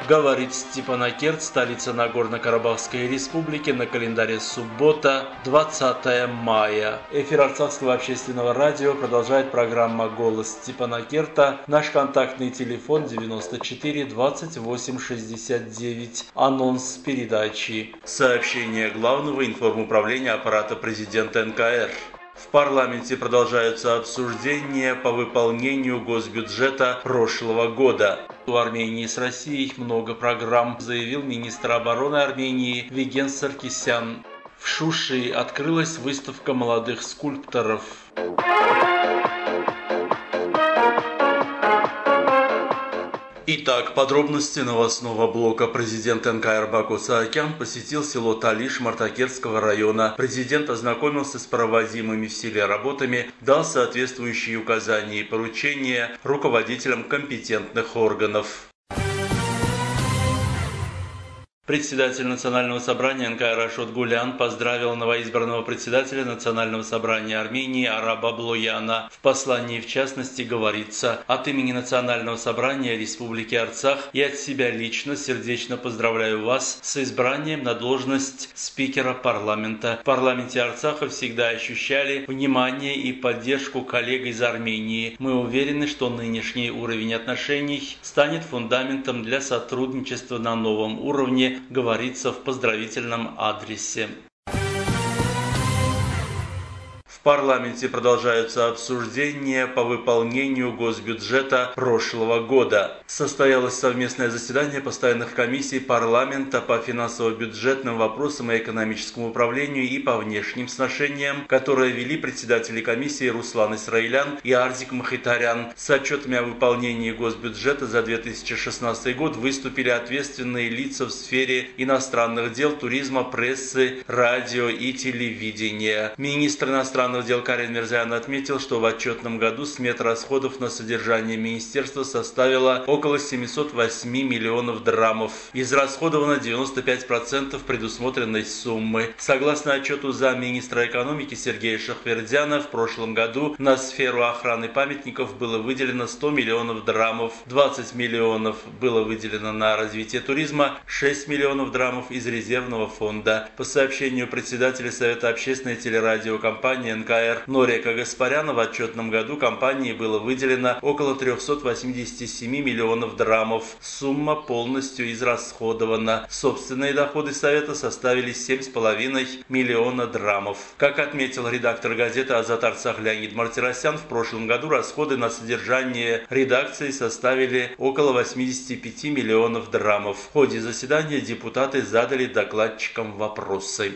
Говорит Степанакерт, столица Нагорно-Карабахской республики, на календаре суббота, 20 мая. Эфир Арцахского общественного радио продолжает программа «Голос Степанакерта». Наш контактный телефон 94 28 69. Анонс передачи. Сообщение Главного информуправления аппарата президента НКР. В парламенте продолжаются обсуждения по выполнению госбюджета прошлого года. У Армении с Россией много программ, заявил министр обороны Армении Виген Саркисян. В Шуши открылась выставка молодых скульпторов. Итак, подробности новостного блока. Президент НКР Баку Саакян посетил село Талиш Мартакерского района. Президент ознакомился с проводимыми в селе работами, дал соответствующие указания и поручения руководителям компетентных органов. Председатель Национального собрания НКР Ашот Гулян поздравил новоизбранного председателя Национального собрания Армении Араба Блояна. В послании, в частности, говорится: от имени Национального собрания Республики Арцах и от себя лично сердечно поздравляю вас с избранием на должность спикера парламента. В парламенте Арцаха всегда ощущали внимание и поддержку коллег из Армении. Мы уверены, что нынешний уровень отношений станет фундаментом для сотрудничества на новом уровне, говорится в поздравительном адресе. В парламенте продолжаются обсуждения по выполнению госбюджета прошлого года. Состоялось совместное заседание постоянных комиссий парламента по финансово-бюджетным вопросам и экономическому управлению и по внешним сношениям, которые вели председатели комиссии Руслан Исраилян и Арзик Махитарян. С отчетами о выполнении госбюджета за 2016 год выступили ответственные лица в сфере иностранных дел, туризма, прессы, радио и телевидения. Министр иностранных дел Карен Мирзоян отметил, что в отчетном году смета расходов на содержание министерства составила около 708 миллионов драмов. Израсходовано 95% предусмотренной суммы. Согласно отчету замминистра экономики Сергея Шахвердяна, в прошлом году на сферу охраны памятников было выделено 100 миллионов драмов, 20 миллионов было выделено на развитие туризма, 6 миллионов драмов из резервного фонда. По сообщению председателя Совета общественной телерадиокомпании НКР Норика Гаспаряна, в отчетном году компании было выделено около 387 миллионов драмов. Сумма полностью израсходована. Собственные доходы Совета составили 7,5 миллиона драмов. Как отметил редактор газеты «Азат Арцах» Леонид Мартиросян, в прошлом году расходы на содержание редакции составили около 85 миллионов драмов. В ходе заседания депутаты задали докладчикам вопросы.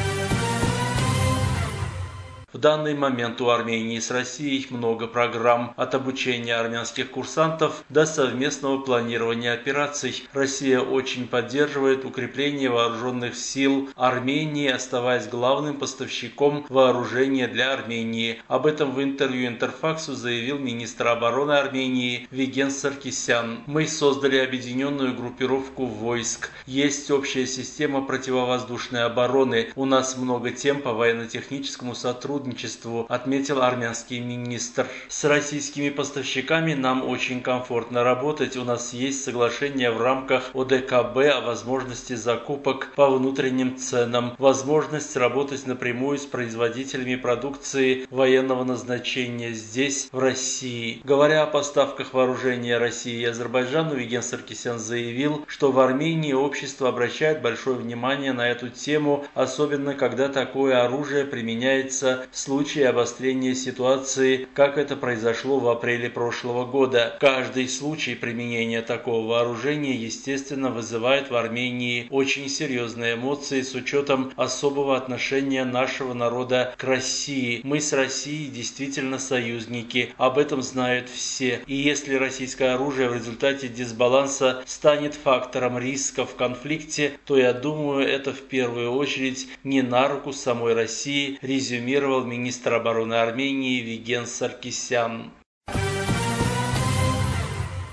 В данный момент у Армении с Россией много программ, от обучения армянских курсантов до совместного планирования операций. Россия очень поддерживает укрепление вооруженных сил Армении, оставаясь главным поставщиком вооружения для Армении. Об этом в интервью Интерфаксу заявил министр обороны Армении Виген Саркисян. Мы создали объединенную группировку войск. Есть общая система противовоздушной обороны. У нас много тем по военно-техническому сотрудничеству, отметил армянский министр. С российскими поставщиками нам очень комфортно работать. У нас есть соглашение в рамках ОДКБ о возможности закупок по внутренним ценам, возможность работать напрямую с производителями продукции военного назначения здесь, в России. Говоря о поставках вооружения России и Азербайджану, Виген Саркисян заявил, что в Армении общество обращает большое внимание на эту тему, особенно когда такое оружие применяется в случае обострения ситуации, как это произошло в апреле прошлого года. Каждый случай применения такого вооружения, естественно, вызывает в Армении очень серьезные эмоции с учетом особого отношения нашего народа к России. Мы с Россией действительно союзники, об этом знают все. И если российское оружие в результате дисбаланса станет фактором риска в конфликте, то я думаю, это в первую очередь не на руку самой России, резюмировал министр обороны Армении Виген Саркисян.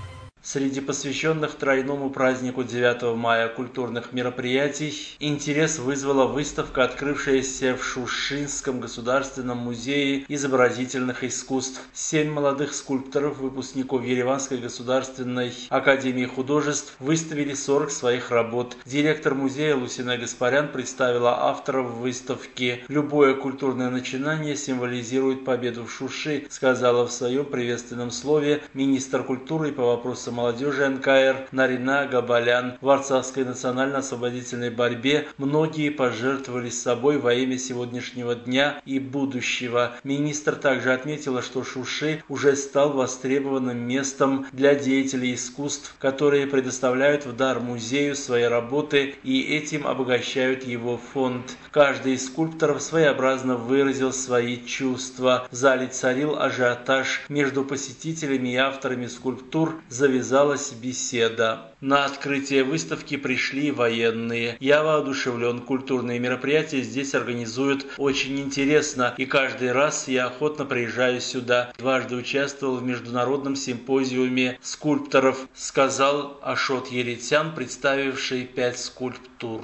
Среди посвященных тройному празднику 9 мая культурных мероприятий интерес вызвала выставка, открывшаяся в Шушинском государственном музее изобразительных искусств. 7 молодых скульпторов, выпускников Ереванской государственной академии художеств, выставили 40 своих работ. Директор музея Лусина Гаспарян представила авторов выставки. «Любое культурное начинание символизирует победу в Шуши», сказала в своем приветственном слове министр культуры и по вопросам молодежи НКР Нарина Габалян. В арцахской национально-освободительной борьбе многие пожертвовали собой во имя сегодняшнего дня и будущего. Министр также отметила, что Шуши уже стал востребованным местом для деятелей искусств, которые предоставляют в дар музею свои работы и этим обогащают его фонд. Каждый из скульпторов своеобразно выразил свои чувства. В зале царил ажиотаж. Между посетителями и авторами скульптур завязалась беседа. На открытие выставки пришли военные. Я воодушевлен. Культурные мероприятия здесь организуют очень интересно, и каждый раз я охотно приезжаю сюда. Дважды участвовал в международном симпозиуме скульпторов, сказал Ашот Еритян, представивший 5 скульптур.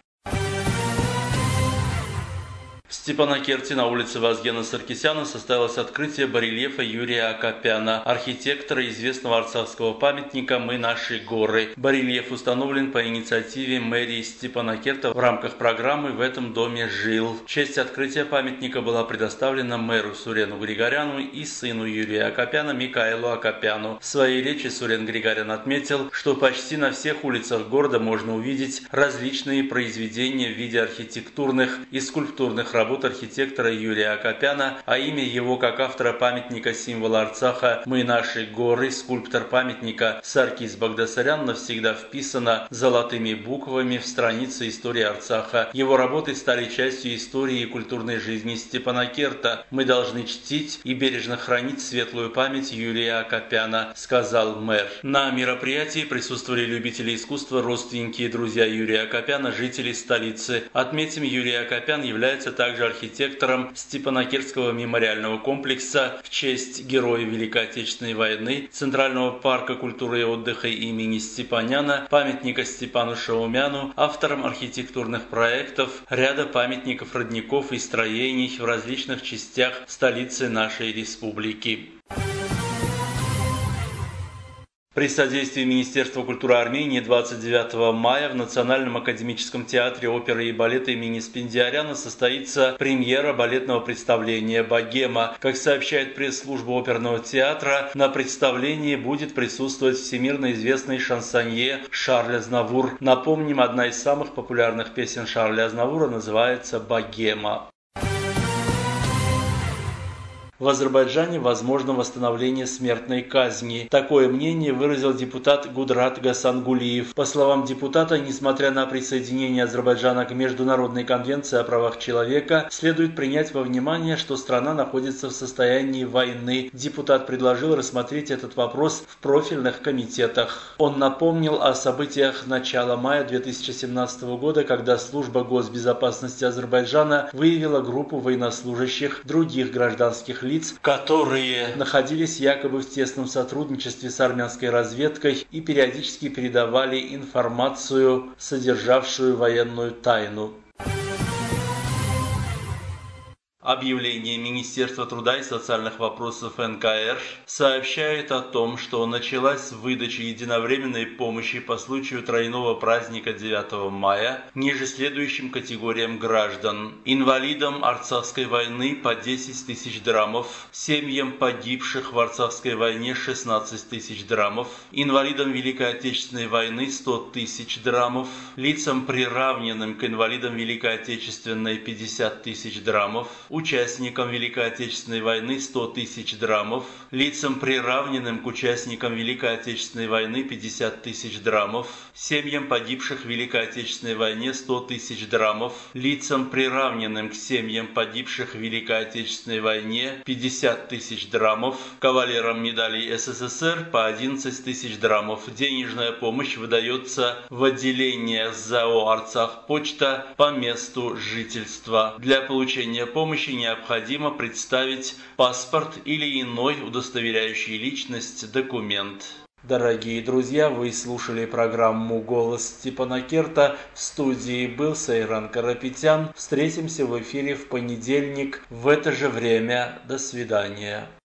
В Степанакерте на улице Вазгена Саркисяна состоялось открытие барельефа Юрия Акопяна, архитектора известного арцахского памятника «Мы наши горы». Барельеф установлен по инициативе мэрии Степанакерта в рамках программы «В этом доме жил». Честь открытия памятника была предоставлена мэру Сурену Григоряну и сыну Юрия Акопяна Микаэлу Акопяну. В своей речи Сурен Григорян отметил, что почти на всех улицах города можно увидеть различные произведения в виде архитектурных и скульптурных работ архитектора Юрия Акопяна, а имя его как автора памятника символа Арцаха «Мы наши горы», скульптор памятника Саркис Багдасарян навсегда вписано золотыми буквами в страницы истории Арцаха. Его работы стали частью истории и культурной жизни Степанакерта. Мы должны чтить и бережно хранить светлую память Юрия Акопяна, сказал мэр. На мероприятии присутствовали любители искусства, родственники и друзья Юрия Акопяна, жители столицы. Отметим, Юрий Акопян является также архитектором Степанакертского мемориального комплекса в честь героя Великой Отечественной войны, Центрального парка культуры и отдыха имени Степаняна, памятника Степану Шаумяну, автором архитектурных проектов, ряда памятников, родников и строений в различных частях столицы нашей республики. При содействии Министерства культуры Армении 29 мая в Национальном академическом театре оперы и балета имени Спендиаряна состоится премьера балетного представления «Богема». Как сообщает пресс-служба оперного театра, на представлении будет присутствовать всемирно известный шансонье Шарль Азнавур. Напомним, одна из самых популярных песен Шарля Азнавура называется «Богема». В Азербайджане возможно восстановление смертной казни. Такое мнение выразил депутат Гудрат Гасангулиев. По словам депутата, несмотря на присоединение Азербайджана к Международной конвенции о правах человека, следует принять во внимание, что страна находится в состоянии войны. Депутат предложил рассмотреть этот вопрос в профильных комитетах. Он напомнил о событиях начала мая 2017 года, когда служба госбезопасности Азербайджана выявила группу военнослужащих других гражданских лиц, которые находились якобы в тесном сотрудничестве с армянской разведкой и периодически передавали информацию, содержавшую военную тайну. Объявление Министерства труда и социальных вопросов НКР сообщает о том, что началась выдача единовременной помощи по случаю тройного праздника 9 мая ниже следующим категориям граждан: инвалидам Арцахской войны по 10 тысяч драмов, семьям погибших в Арцахской войне 16 тысяч драмов, инвалидам Великой Отечественной войны 100 тысяч драмов, лицам, приравненным к инвалидам Великой Отечественной 50 тысяч драмов, участникам Великой Отечественной войны 100 тысяч драмов, лицам, приравненным к участникам Великой Отечественной войны 50 тысяч драмов, семьям погибших в Великой Отечественной войне 100 тысяч драмов, лицам, приравненным к семьям погибших в Великой Отечественной войне 50 тысяч драмов, кавалерам медалей СССР по 11 тысяч драмов. Денежная помощь выдается в отделение ЗАО «Арцахпочта» по месту жительства. Для получения помощи необходимо представить паспорт или иной удостоверяющий личность документ. Дорогие друзья, вы слушали программу «Голос Степанакерта». В студии был Сайран Карапетян. Встретимся в эфире в понедельник в это же время. До свидания.